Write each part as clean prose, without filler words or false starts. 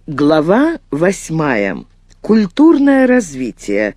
Глава 8. Культурное развитие.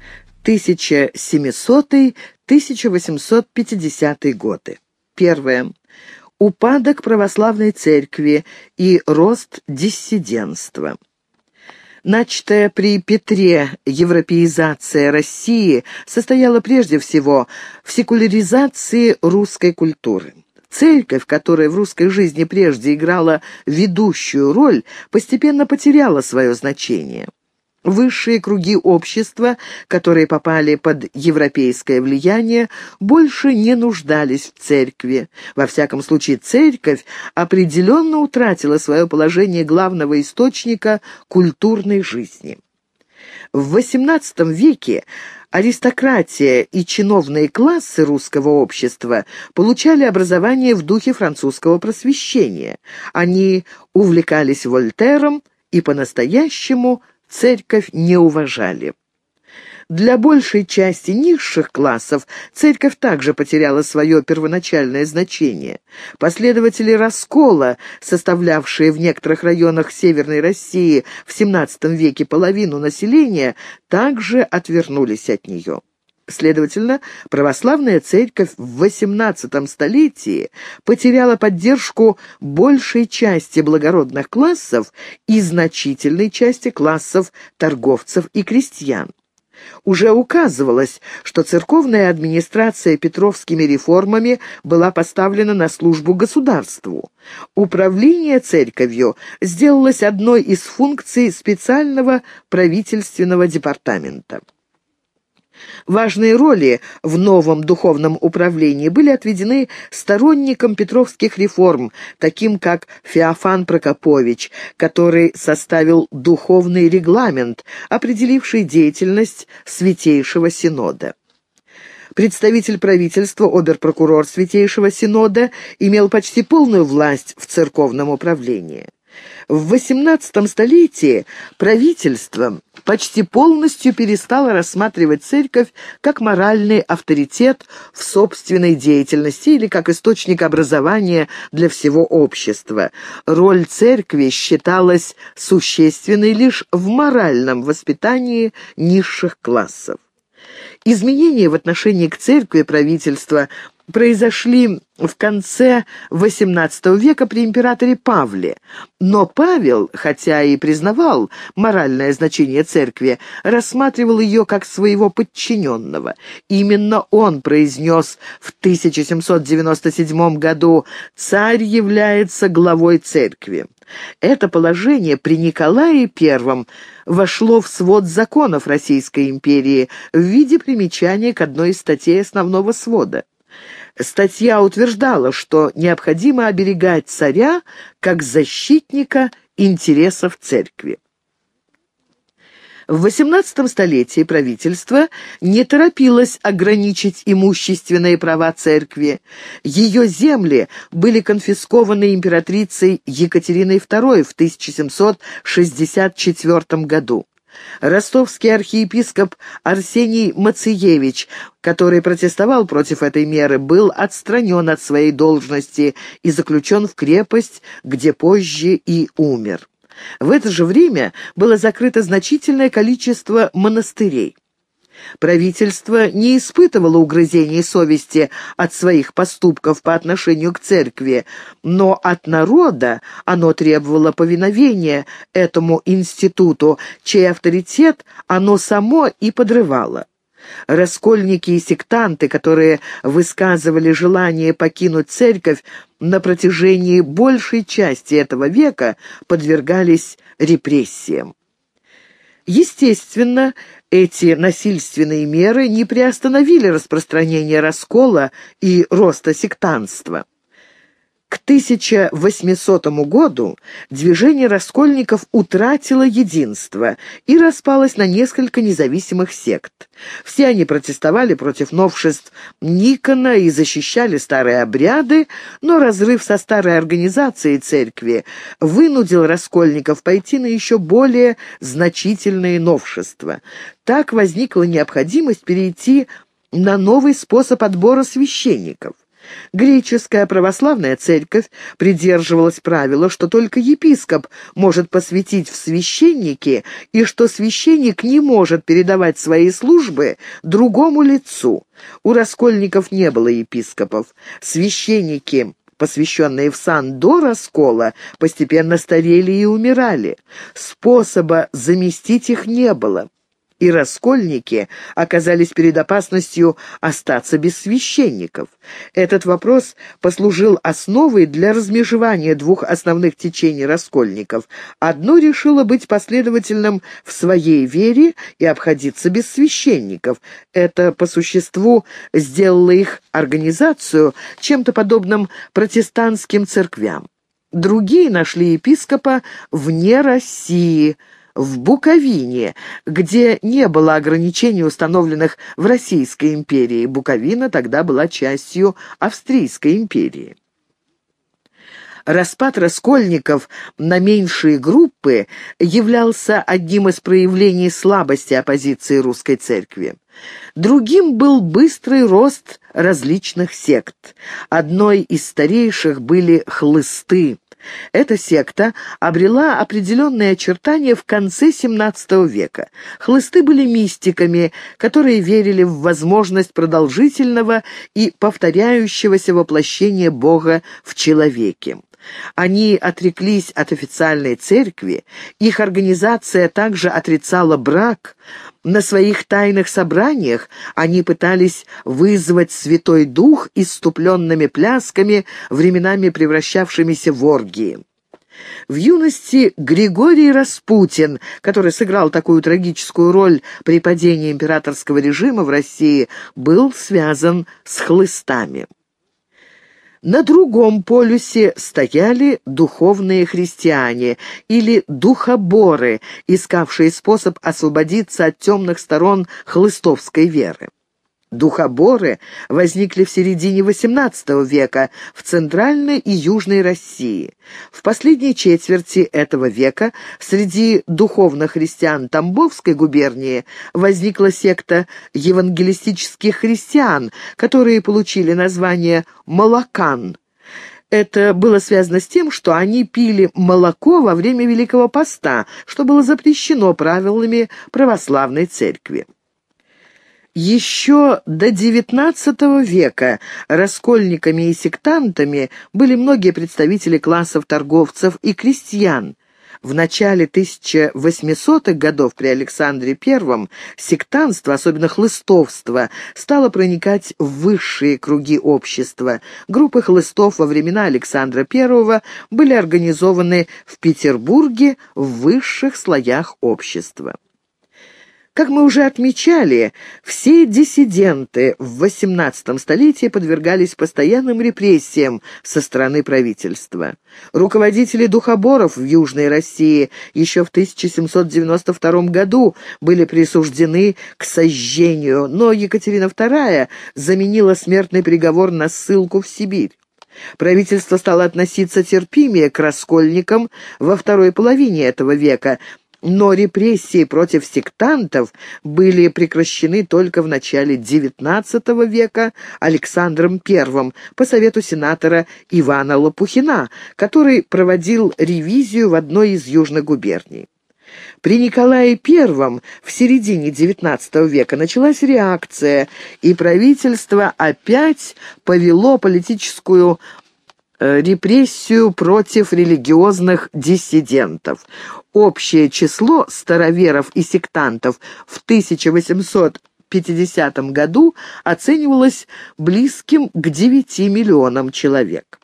1700-1850 годы. Первое. Упадок православной церкви и рост диссидентства. Начатая при Петре европеизация России состояла прежде всего в секуляризации русской культуры. Церковь, которая в русской жизни прежде играла ведущую роль, постепенно потеряла свое значение. Высшие круги общества, которые попали под европейское влияние, больше не нуждались в церкви. Во всяком случае, церковь определенно утратила свое положение главного источника культурной жизни. В XVIII веке аристократия и чиновные классы русского общества получали образование в духе французского просвещения. Они увлекались Вольтером и по-настоящему церковь не уважали. Для большей части низших классов церковь также потеряла свое первоначальное значение. Последователи раскола, составлявшие в некоторых районах Северной России в XVII веке половину населения, также отвернулись от нее. Следовательно, православная церковь в XVIII столетии потеряла поддержку большей части благородных классов и значительной части классов торговцев и крестьян. Уже указывалось, что церковная администрация петровскими реформами была поставлена на службу государству. Управление церковью сделалось одной из функций специального правительственного департамента. Важные роли в новом духовном управлении были отведены сторонникам петровских реформ, таким как Феофан Прокопович, который составил духовный регламент, определивший деятельность Святейшего Синода. Представитель правительства, обер-прокурор Святейшего Синода, имел почти полную власть в церковном управлении. В XVIII столетии правительство почти полностью перестало рассматривать церковь как моральный авторитет в собственной деятельности или как источник образования для всего общества. Роль церкви считалась существенной лишь в моральном воспитании низших классов. Изменения в отношении к церкви правительства произошли в конце XVIII века при императоре Павле. Но Павел, хотя и признавал моральное значение церкви, рассматривал ее как своего подчиненного. Именно он произнес в 1797 году «Царь является главой церкви». Это положение при Николае I вошло в свод законов Российской империи в виде примечания к одной из статей основного свода. Статья утверждала, что необходимо оберегать царя как защитника интересов церкви. В XVIII столетии правительство не торопилось ограничить имущественные права церкви. Ее земли были конфискованы императрицей Екатериной II в 1764 году. Ростовский архиепископ Арсений Мациевич, который протестовал против этой меры, был отстранен от своей должности и заключен в крепость, где позже и умер. В это же время было закрыто значительное количество монастырей. Правительство не испытывало угрызений совести от своих поступков по отношению к церкви, но от народа оно требовало повиновения этому институту, чей авторитет оно само и подрывало. Раскольники и сектанты, которые высказывали желание покинуть церковь на протяжении большей части этого века, подвергались репрессиям. Естественно, эти насильственные меры не приостановили распространение раскола и роста сектантства. К 1800 году движение раскольников утратило единство и распалось на несколько независимых сект. Все они протестовали против новшеств Никона и защищали старые обряды, но разрыв со старой организацией церкви вынудил раскольников пойти на еще более значительные новшества. Так возникла необходимость перейти на новый способ отбора священников. Греческая православная церковь придерживалась правила, что только епископ может посвятить в священники и что священник не может передавать свои службы другому лицу. У раскольников не было епископов. Священники, посвященные в сан до раскола, постепенно старели и умирали. Способа заместить их не было. И раскольники оказались перед опасностью остаться без священников. Этот вопрос послужил основой для размежевания двух основных течений раскольников. Одно решило быть последовательным в своей вере и обходиться без священников. Это, по существу, сделало их организацию чем-то подобным протестантским церквям. Другие нашли епископа вне России, в Буковине, где не было ограничений, установленных в Российской империи. Буковина тогда была частью Австрийской империи. Распад раскольников на меньшие группы являлся одним из проявлений слабости оппозиции русской церкви. Другим был быстрый рост различных сект. Одной из старейших были хлысты. Эта секта обрела определенные очертания в конце XVII века. Хлысты были мистиками, которые верили в возможность продолжительного и повторяющегося воплощения Бога в человеке. Они отреклись от официальной церкви, их организация также отрицала брак. На своих тайных собраниях они пытались вызвать Святой Дух исступленными плясками, временами превращавшимися в оргии. В юности Григорий Распутин, который сыграл такую трагическую роль при падении императорского режима в России, был связан с хлыстами. На другом полюсе стояли духовные христиане или духоборы, искавшие способ освободиться от темных сторон хлыстовской веры. Духоборы возникли в середине XVIII века в Центральной и Южной России. В последней четверти этого века среди духовных христиан Тамбовской губернии возникла секта евангелистических христиан, которые получили название «молокан». Это было связано с тем, что они пили молоко во время Великого Поста, что было запрещено правилами православной церкви. Еще до XIX века раскольниками и сектантами были многие представители классов торговцев и крестьян. В начале 1800-х годов при Александре I сектантство, особенно хлыстовство, стало проникать в высшие круги общества. Группы хлыстов во времена Александра I были организованы в Петербурге в высших слоях общества. Как мы уже отмечали, все диссиденты в XVIII столетии подвергались постоянным репрессиям со стороны правительства. Руководители духоборов в Южной России еще в 1792 году были присуждены к сожжению, но Екатерина II заменила смертный приговор на ссылку в Сибирь. Правительство стало относиться терпимее к раскольникам во второй половине этого века, но репрессии против сектантов были прекращены только в начале XIX века Александром I по совету сенатора Ивана Лопухина, который проводил ревизию в одной из южных губерний. При Николае I в середине XIX века началась реакция, и правительство опять повело политическую репрессию против религиозных диссидентов. Общее число староверов и сектантов в 1850 году оценивалось близким к 9 миллионам человек.